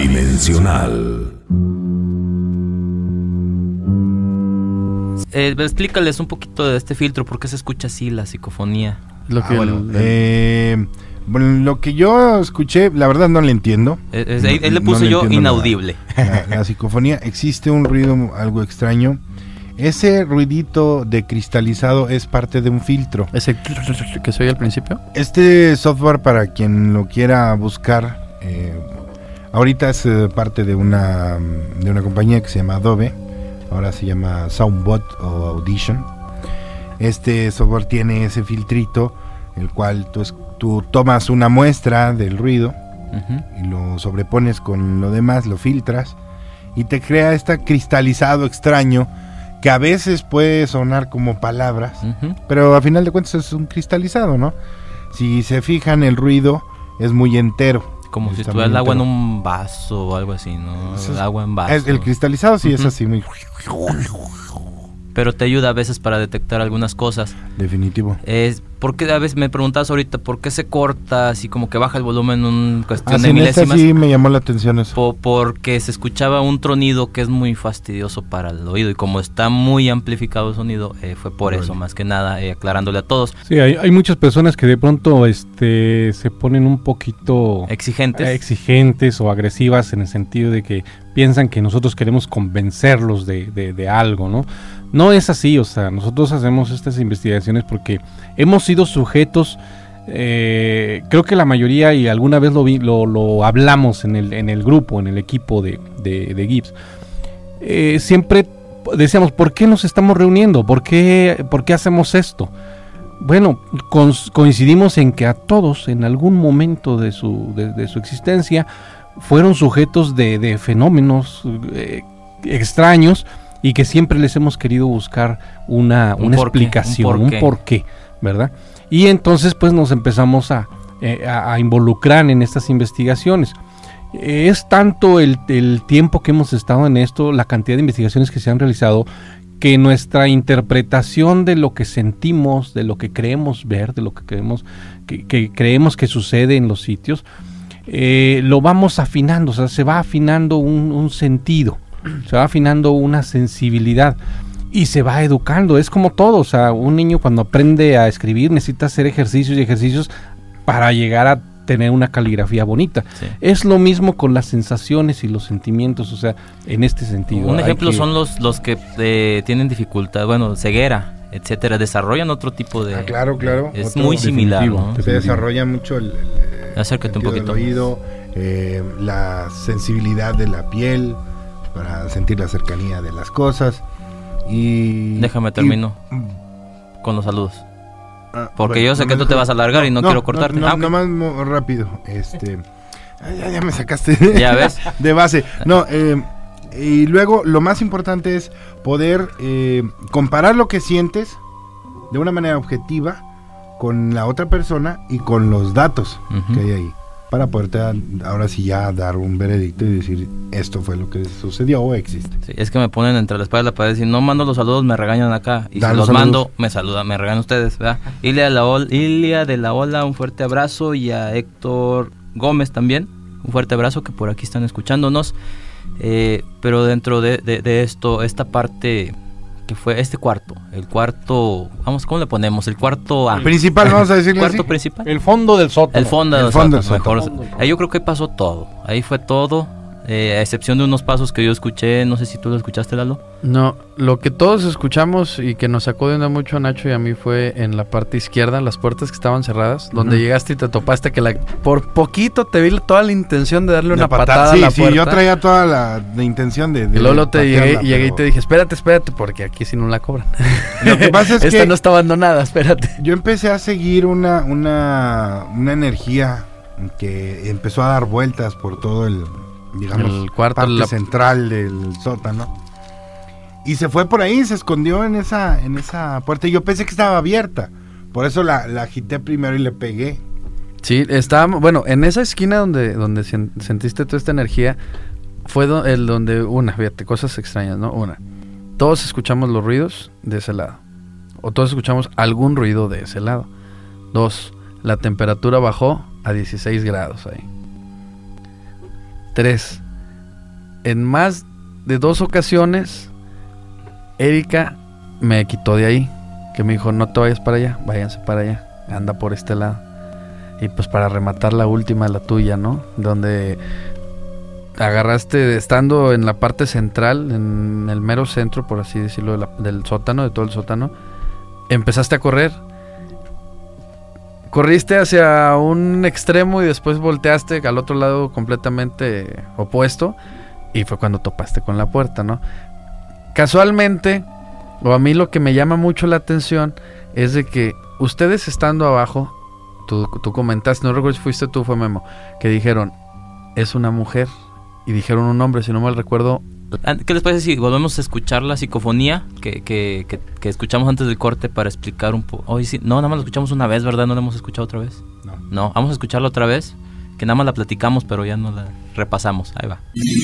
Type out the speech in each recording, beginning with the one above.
Adimensional. Explícales un poquito de este filtro, ¿por qué se escucha así la psicofonía? Lo que Bueno, lo que yo escuché, la verdad no le entiendo. Él le puse yo inaudible. La psicofonía, existe un ruido algo extraño. Ese ruidito de cristalizado es parte de un filtro. ¿Ese que se oye al principio? Este software, para quien lo quiera buscar, ahorita es parte de una compañía que se llama Adobe. Ahora se llama Soundbot o Audition. Este software tiene ese filtrito, el cual tú tomas una muestra del ruido y lo sobrepones con lo demás, lo filtras y te crea este cristalizado extraño que a veces puede sonar como palabras, pero a final de cuentas es un cristalizado, ¿no? Si se fijan, el ruido es muy entero. Como si estuviera el agua en un vaso o algo así, ¿no? El agua en vaso. El cristalizado sí es así, muy... Pero te ayuda a veces para detectar algunas cosas. Definitivo. Porque a veces me preguntabas ahorita, ¿por qué se corta así como que baja el volumen en cuestión de milésimas? Sí, me llamó la atención eso. Porque se escuchaba un tronido que es muy fastidioso para el oído, y como está muy amplificado el sonido, fue por eso, más que nada, aclarándole a todos. Sí, hay muchas personas que de pronto se ponen un poquito exigentes o agresivas, en el sentido de que piensan que nosotros queremos convencerlos de algo, ¿no? No es así, o sea, nosotros hacemos estas investigaciones porque hemos sido sujetos, creo que la mayoría, y alguna vez lo hablamos en el grupo, en el equipo de Gibbs, siempre decíamos, ¿por qué nos estamos reuniendo? ¿Por qué hacemos esto? Bueno, coincidimos en que a todos, en algún momento de su existencia, fueron sujetos de fenómenos extraños, y que siempre les hemos querido buscar una explicación, un porqué, ¿verdad? Y entonces pues nos empezamos a involucrar en estas investigaciones. Es tanto el tiempo que hemos estado en esto, la cantidad de investigaciones que se han realizado, que nuestra interpretación de lo que sentimos, de lo que creemos ver, de lo que creemos que sucede en los sitios, lo vamos afinando, o sea, se va afinando un sentido. Se va afinando una sensibilidad y se va educando. Es como todo, o sea, un niño cuando aprende a escribir necesita hacer ejercicios para llegar a tener una caligrafía bonita. Sí. Es lo mismo con las sensaciones y los sentimientos, o sea, en este sentido. Un ejemplo son los que tienen dificultad, ceguera, etcétera, desarrollan otro tipo de... Claro. Es muy similar, ¿no? Se desarrolla mucho acércate un poquito. El oído, la sensibilidad de la piel, para sentir la cercanía de las cosas. Y déjame termino con los saludos, porque yo sé que tú te vas a alargar y no quiero cortarte. Nomás rápido, ya me sacaste ya ves de base. Y luego lo más importante es poder comparar lo que sientes de una manera objetiva con la otra persona y con los datos que hay ahí, para poderte ahora sí ya dar un veredicto y decir, esto fue lo que sucedió o existe. Sí, es que me ponen entre la espada y la pared, si no mando los saludos me regañan acá, y si los mando me regañan ustedes, ¿verdad? Ilia de la Ola, un fuerte abrazo, y a Héctor Gómez también, un fuerte abrazo, que por aquí están escuchándonos. Pero dentro de esto, esta parte que fue el cuarto, ¿cómo le ponemos? El cuarto A. Principal, vamos a decirle cuarto así. Principal. El fondo del sótano. El fondo del sótano. Ahí yo creo que pasó todo. Ahí fue todo. A excepción de unos pasos que yo escuché, no sé si tú lo escuchaste, Lalo. No, lo que todos escuchamos y que nos sacó de onda mucho a Nacho y a mí fue en la parte izquierda, las puertas que estaban cerradas, donde llegaste y te topaste que por poquito te vi toda la intención de darle una patada a la puerta. Sí, yo traía toda la intención de y luego llegué y te dije, espérate, porque aquí sí no la cobran. Lo que pasa es que esta no está abandonada, espérate. Yo empecé a seguir una energía que empezó a dar vueltas por todo el cuarto, parte central del sótano, y se fue por ahí, se escondió en esa puerta, y yo pensé que estaba abierta, por eso la agité primero y le pegué. Sí, estaba, en esa esquina donde sentiste toda esta energía, fue donde fíjate, cosas extrañas, ¿no? Todos escuchamos los ruidos de ese lado, o todos escuchamos algún ruido de ese lado. 2, la temperatura bajó a 16 grados ahí. 3, en más de 2 ocasiones, Erika me quitó de ahí, que me dijo, no te vayas para allá, váyanse para allá, anda por este lado. Y pues para rematar la última, la tuya, ¿no? Donde agarraste, estando en la parte central, en el mero centro, por así decirlo, del sótano, de todo el sótano, empezaste a correr. Corriste hacia un extremo y después volteaste al otro lado completamente opuesto, y fue cuando topaste con la puerta, ¿no? Casualmente, o a mí lo que me llama mucho la atención es de que ustedes estando abajo, tú comentaste, no recuerdo si fuiste tú o fue Memo, que dijeron, es una mujer, y dijeron un hombre, si no mal recuerdo. ¿Qué les parece si volvemos a escuchar la psicofonía que escuchamos antes del corte para explicar un poco? Hoy sí, no, nada más la escuchamos una vez, ¿verdad? ¿No la hemos escuchado otra vez? No, vamos a escucharla otra vez, que nada más la platicamos, pero ya no la repasamos. Ahí va.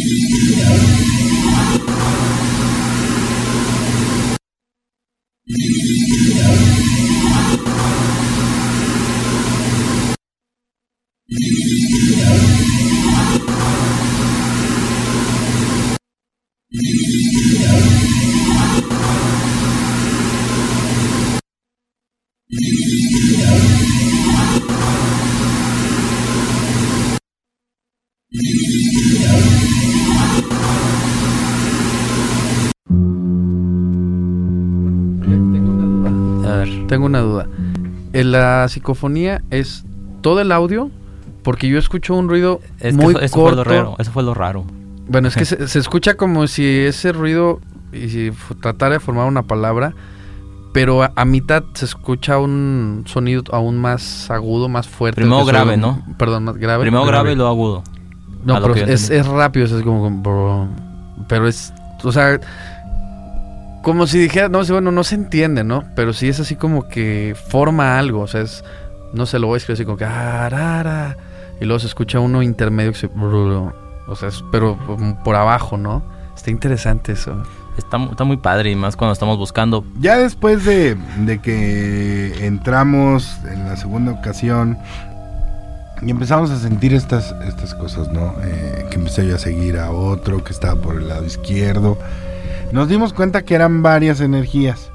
Tengo una duda. La psicofonía es todo el audio, porque yo escucho un ruido muy corto. Eso fue lo raro. Bueno, es que se escucha como si ese ruido, y si tratara de formar una palabra, pero a mitad se escucha un sonido aún más agudo, más fuerte. Primero grave, ¿no? Perdón, más grave. Primero grave y luego agudo. No, pero es rápido, es como... Pero es... O sea... Como si dijera... No sé, bueno, no se entiende, ¿no? Pero sí es así como que forma algo. O sea, es... No sé, lo voy a escribir así como que... Y luego se escucha uno intermedio que se... O sea, pero por abajo, ¿no? Está interesante eso. Está muy padre, y más cuando estamos buscando. Ya después de que entramos en la segunda ocasión y empezamos a sentir estas cosas, ¿no? Que empecé yo a seguir a otro que estaba por el lado izquierdo. Nos dimos cuenta que eran varias energías.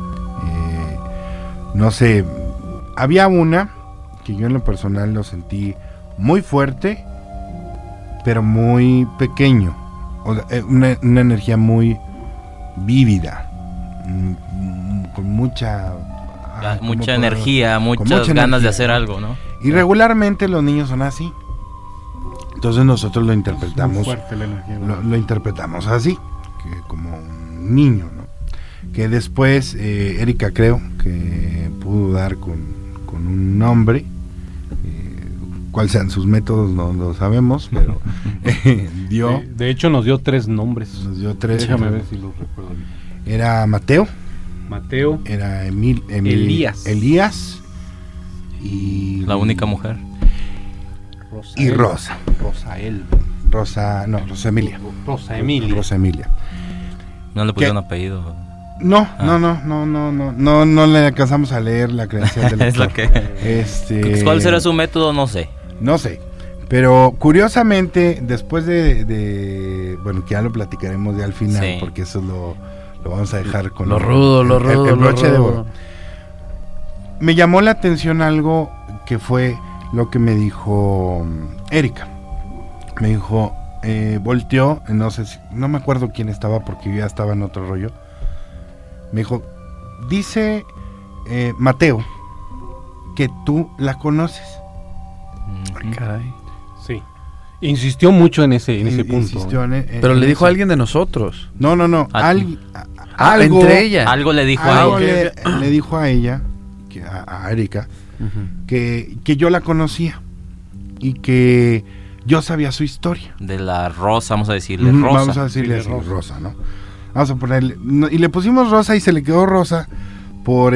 No sé, había una que yo en lo personal lo sentí muy fuerte, pero muy pequeño. O sea, una energía muy vívida, con mucha energía, muchas ganas de hacer algo, ¿no? Y regularmente los niños son así. Entonces nosotros lo interpretamos. Es muy fuerte la energía, ¿no? Lo interpretamos así, que como un niño, ¿no? Que después Erika, creo que pudo dar con un nombre. Cuáles sean sus métodos no lo sabemos, pero dio... De hecho nos dio 3 nombres. Nos dio 3. Déjame ver si los recuerdo bien. Era Mateo. Era Elías. Y... La única mujer. Y Rosa. Rosa Emilia. Rosa Emilia. ¿No le pusieron apellido? No le alcanzamos a leer la credencial del Es lo que... ¿Cuál será su método? No sé. Pero curiosamente, después de bueno, que ya lo platicaremos ya al final, sí, porque eso lo vamos a dejar con lo rudo, el broche de oro. Me llamó la atención algo que fue lo que me dijo Erika. Me dijo, volteó, no me acuerdo quién estaba porque yo ya estaba en otro rollo. Me dijo, dice Mateo que tú la conoces. Caray. Sí. Insistió mucho en ese punto. Pero le dijo a alguien de nosotros. No. Algo, entre ella. Algo le dijo a ella. Le dijo a ella, a Erika, que yo la conocía y que yo sabía su historia. De la Rosa, vamos a decirle Rosa. Vamos a decirle así, Rosa, ¿no? Vamos a ponerle... y le pusimos Rosa y se le quedó Rosa por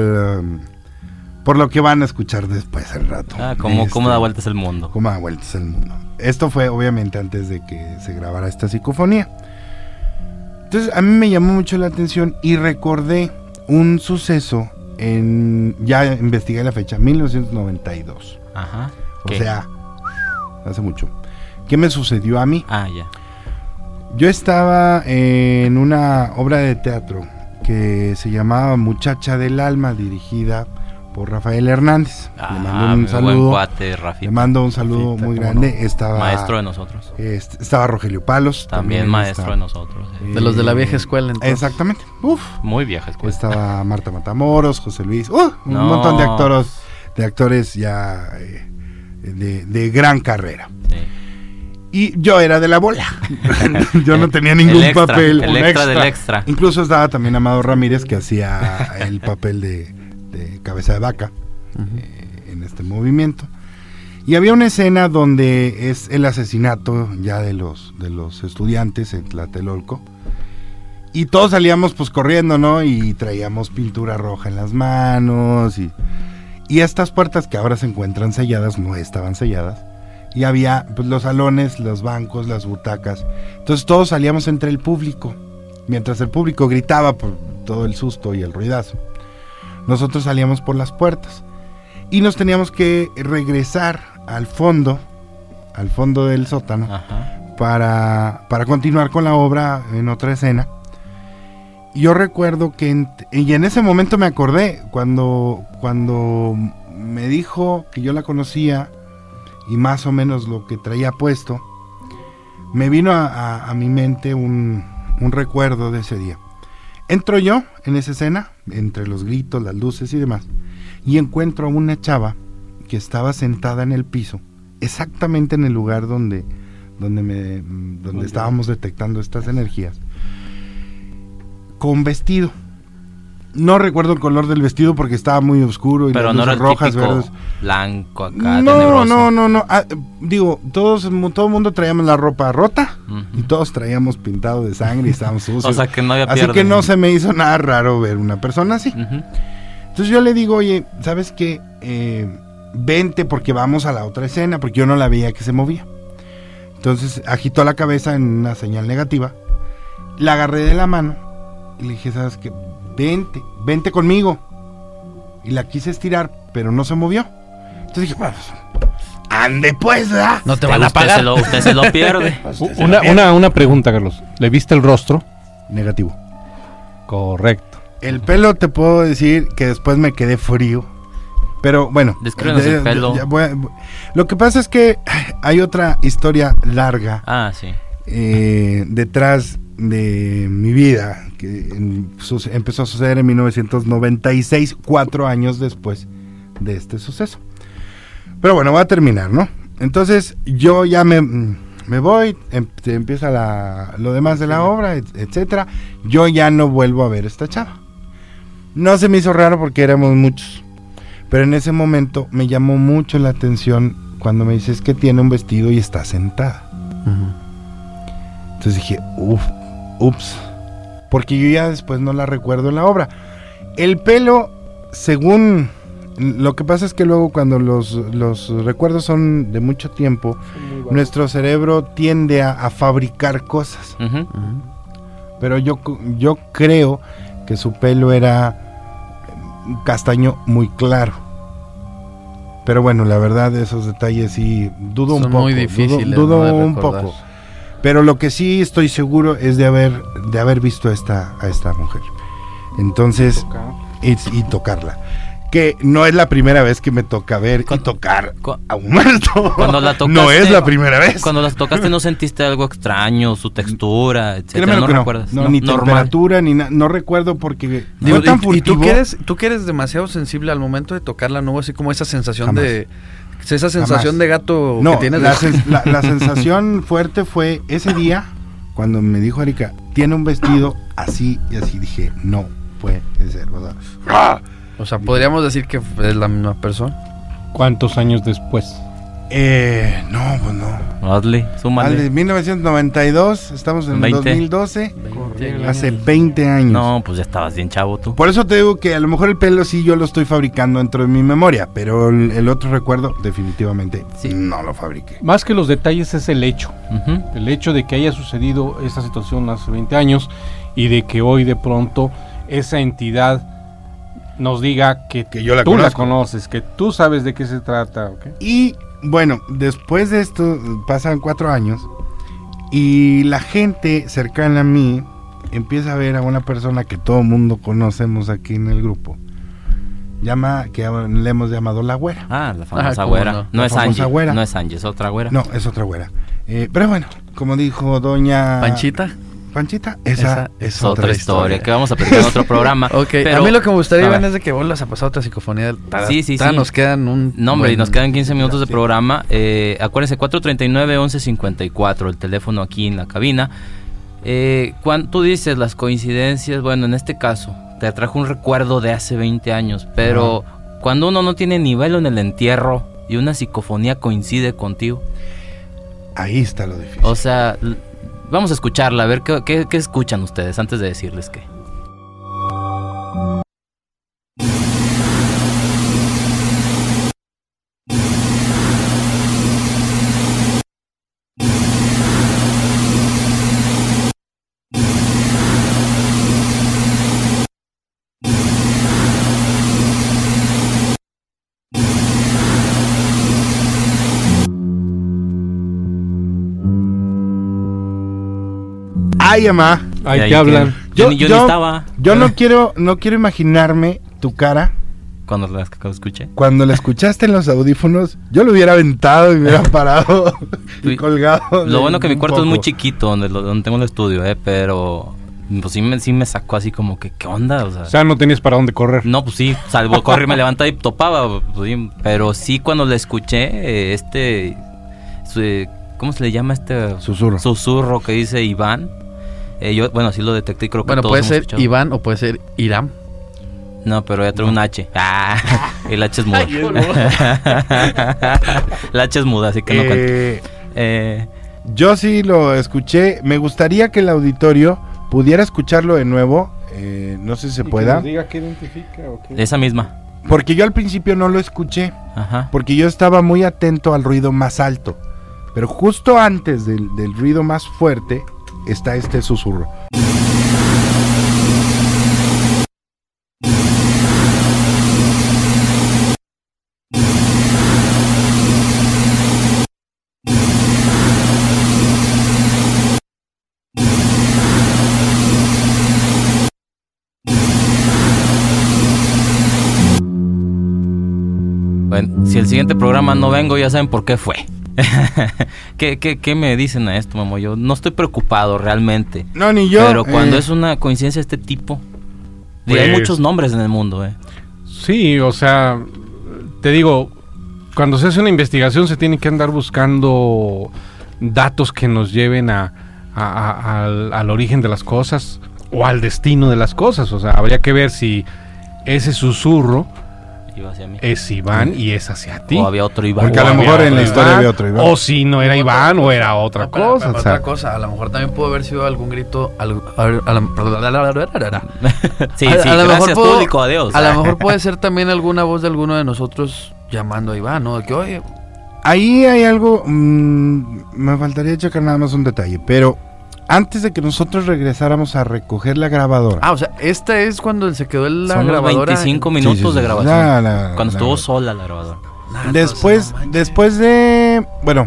lo que van a escuchar después al rato. ¿Cómo da vueltas el mundo? ¿Cómo da vueltas el mundo? Esto fue obviamente antes de que se grabara esta psicofonía. Entonces a mí me llamó mucho la atención y recordé un suceso ya investigué la fecha, 1992. Ajá. O sea, hace mucho. ¿Qué me sucedió a mí? Ya. Yo estaba en una obra de teatro que se llamaba Muchacha del Alma, dirigida por Rafael Hernández. Le mando un saludo. Buen cuate, Rafita. Le mando un saludo muy grande. Estaba maestro de nosotros. Estaba Rogelio Palos. También maestro de nosotros. De los de la vieja escuela, entonces. Exactamente. Muy vieja escuela. Estaba Marta Matamoros, José Luis. Un montón de actores ya de gran carrera. Sí. Y yo era de la bola. Yo no tenía ningún papel. El extra del extra. Incluso estaba también Amado Ramírez, que hacía el papel de cabeza de vaca en este movimiento. Y había una escena donde es el asesinato ya de los estudiantes en Tlatelolco. Y todos salíamos pues corriendo, ¿no? Y traíamos pintura roja en las manos. Y estas puertas que ahora se encuentran selladas, no estaban selladas. Y había pues los salones, los bancos, las butacas. Entonces todos salíamos entre el público. Mientras el público gritaba por todo el susto y el ruidazo, nosotros salíamos por las puertas. Y nos teníamos que regresar al fondo del sótano. Ajá. para continuar con la obra en otra escena. Yo recuerdo que y en ese momento me acordé cuando me dijo que yo la conocía y más o menos lo que traía puesto, me vino a mi mente un recuerdo de ese día. Entro yo en esa escena, entre los gritos, las luces y demás, y encuentro a una chava que estaba sentada en el piso, exactamente en el lugar donde estábamos detectando estas energías, con vestido. No recuerdo el color del vestido porque estaba muy oscuro y pero las luces rojas, verdes. Blanco acá, no. Digo, todo el mundo traíamos la ropa rota y todos traíamos pintado de sangre y estábamos sucios. O sea que no había pierde. Así que no se me hizo nada raro ver una persona así. Entonces yo le digo, oye, ¿sabes qué? Vente porque vamos a la otra escena, porque yo no la veía que se movía. Entonces agitó la cabeza en una señal negativa. La agarré de la mano y le dije, ¿sabes qué? Vente conmigo. Y la quise estirar, pero no se movió. Entonces dije, pues, ande pues, ¿verdad? No te van a pagar. Usted se lo pierde. Una pregunta, Carlos. ¿Le viste el rostro? Negativo. Correcto. El pelo te puedo decir que después me quedé frío. Pero bueno. Descríbenos el pelo. Lo que pasa es que hay otra historia larga. Sí. Detrás de mi vida, que empezó a suceder en 1996, 4 años después de este suceso. Pero bueno, voy a terminar, ¿no? Entonces yo ya me voy, empieza lo demás de la obra, etcétera. Yo ya no vuelvo a ver a esta chava. No se me hizo raro porque éramos muchos, pero en ese momento me llamó mucho la atención cuando me dices que tiene un vestido y está sentada. Entonces dije, ups, porque yo ya después no la recuerdo en la obra. El pelo, según, lo que pasa es que luego cuando los recuerdos son de mucho tiempo, nuestro cerebro tiende a fabricar cosas. Pero yo creo que su pelo era castaño muy claro. Pero bueno, la verdad de esos detalles sí dudo un poco. Muy difíciles. Dudo un poco. Pero lo que sí estoy seguro es de haber visto a esta mujer. Entonces, y tocarla. Que no es la primera vez que me toca ver y tocar a un muerto. Cuando la tocaste, no es la primera vez. Cuando las tocaste, ¿no sentiste algo extraño? Su textura, etcétera. Créeme ¿No que recuerdas? No, ni temperatura, ni nada. No recuerdo porque fue tan furtivo. ¿Y tú que eres demasiado sensible al momento de tocarla, no hubo así como esa sensación Jamás. Esa sensación de gato no, que tienes? La sensación fuerte fue ese día cuando me dijo Erika, tiene un vestido así y así. Dije, no puede ser, ¿verdad? O sea, podríamos decir que es la misma persona. ¿Cuántos años después? No, pues no. Hazle, súmale. 1992, estamos en 20. 2012. Hace 20 años. No, pues ya estabas bien chavo tú. Por eso te digo que a lo mejor el pelo sí yo lo estoy fabricando dentro de mi memoria, pero el otro recuerdo definitivamente no lo fabriqué. Más que los detalles es el hecho. El hecho de que haya sucedido esa situación hace 20 años y de que hoy de pronto esa entidad nos diga que yo tú la conoces, que tú sabes de qué se trata. ¿Okay? Y bueno, después de esto pasan 4 años Y la gente cercana a mí empieza a ver a una persona que todo el mundo conocemos aquí en el grupo, que le hemos llamado la güera. La famosa güera. No es Angie, no es Angie, es otra güera. No, es otra güera. Pero bueno, como dijo doña Panchita, esa es otra historia que vamos a platicar en otro programa. Pero, a mí lo que me gustaría, Iván, es de que vuelvas a pasar otra psicofonía. Sí. Nos quedan y nos quedan 15 minutos de programa. Acuérdense, 439-1154, el teléfono aquí en la cabina. Cuando tú dices las coincidencias, bueno, en este caso, te trajo un recuerdo de hace 20 años, pero cuando uno no tiene ni velo en el entierro y una psicofonía coincide contigo. Ahí está lo difícil. O sea... Vamos a escucharla, a ver qué escuchan ustedes antes de decirles qué. Ay, mamá. Ay, ¿qué hablan? Yo ni estaba. Yo no quiero imaginarme tu cara. Cuando la escuché. Cuando la escuchaste en los audífonos, yo lo hubiera aventado y me hubiera parado y colgado. Lo bueno que mi cuarto es muy chiquito, donde tengo el estudio, pero pues sí me sacó así como que, ¿qué onda? O sea, no tenías para dónde correr. No, pues sí, salvo correr, me levantaba y topaba. Pues, sí, pero sí, cuando la escuché, ¿cómo se le llama susurro que dice Iván? Yo, bueno, sí lo detecté y creo que todos puede ser escuchado. Iván o puede ser Iram. No, pero ya trae un H. El H es muda. La H es muda, así que no cuenta. Yo sí lo escuché. Me gustaría que el auditorio pudiera escucharlo de nuevo. No sé si se pueda. Que nos diga qué identifica o qué. Esa misma. Porque yo al principio no lo escuché. Ajá. Porque yo estaba muy atento al ruido más alto. Pero justo antes del ruido más fuerte está este susurro. Bueno, si el siguiente programa no vengo, ya saben por qué fue. ¿Qué me dicen a esto, Memo? Yo no estoy preocupado realmente. No, ni yo. Pero cuando es una coincidencia de este tipo, pues, hay muchos nombres en el mundo, Sí, o sea, te digo, cuando se hace una investigación se tiene que andar buscando datos que nos lleven al origen de las cosas o al destino de las cosas. O sea, habría que ver si ese susurro es Iván y es hacia ti. O había otro Iván. Porque a lo mejor en la historia había otro Iván. O si no era Iván o era otra cosa. Otra cosa, a lo mejor también pudo haber sido algún grito. Sí, gracias público, adiós. A lo mejor puede ser también alguna voz de alguno de nosotros llamando a Iván, ¿no? De que, oye. Ahí hay algo. Me faltaría checar nada más un detalle, pero antes de que nosotros regresáramos a recoger la grabadora. O sea, esta es cuando se quedó la son grabadora. 25 minutos de grabación. Cuando estuvo sola la grabadora. Después de,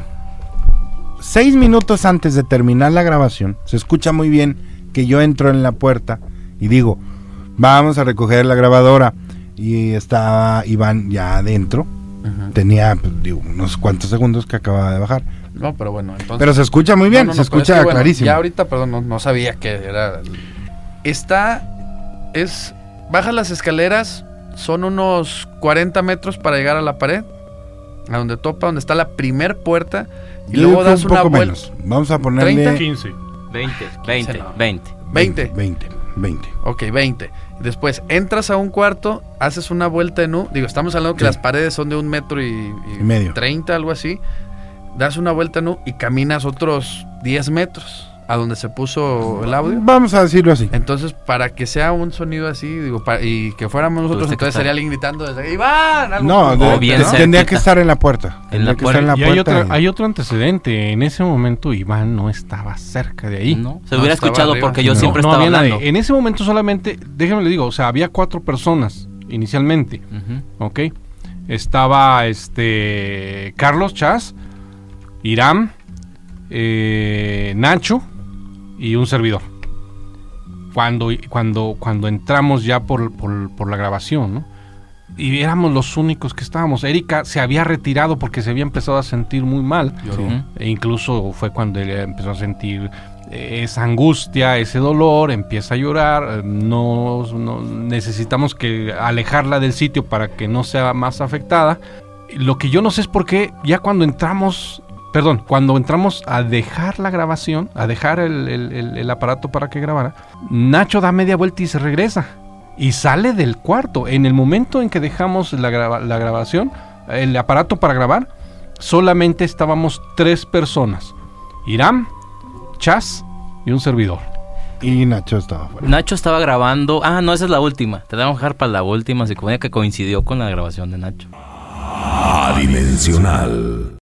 6 minutos antes de terminar la grabación, se escucha muy bien que yo entro en la puerta y digo, vamos a recoger la grabadora. Y estaba Iván ya adentro. Uh-huh. Tenía, unos cuantos segundos que acababa de bajar. No, pero bueno, entonces... Pero se escucha muy bien, se escucha es que, clarísimo. Ya ahorita, perdón, no sabía que era... Bajas las escaleras, son unos 40 metros para llegar a la pared, a donde topa, donde está la primer puerta, y yo luego das una vuelta. Vamos a ponerle... 30, 15. 20. Ok, 20. Después entras a un cuarto, haces una vuelta en U. Estamos hablando que las paredes son de 1 metro y medio. 30, algo así. Das una vuelta en U y caminas otros 10 metros a donde se puso el audio. Vamos a decirlo así. Entonces, para que sea un sonido así, y que fuéramos nosotros, entonces sería alguien gritando desde ¡Iván! Algo tendría que estar en la puerta. Hay otro antecedente. En ese momento Iván no estaba cerca de ahí. No, se hubiera escuchado arriba, porque yo siempre estaba hablando. Nadie. En ese momento solamente, déjenme le digo, o sea, había 4 personas inicialmente. Uh-huh. ¿Ok? Estaba Carlos Chas, Iram, Nacho y un servidor. Cuando entramos ya por la grabación, ¿no? Y éramos los únicos que estábamos. Erika se había retirado porque se había empezado a sentir muy mal. E incluso fue cuando ella empezó a sentir esa angustia, ese dolor, empieza a llorar. No necesitamos que alejarla del sitio para que no sea más afectada. Lo que yo no sé es por qué ya cuando entramos a dejar la grabación, a dejar el aparato para que grabara, Nacho da media vuelta y se regresa. Y sale del cuarto. En el momento en que dejamos la grabación, el aparato para grabar, solamente estábamos 3 personas. Irán, Chas y un servidor. Y Nacho estaba fuera. Nacho estaba grabando. Ah, no, esa es la última. Te damos a dejar para la última, así como que coincidió con la grabación de Nacho. Adimensional.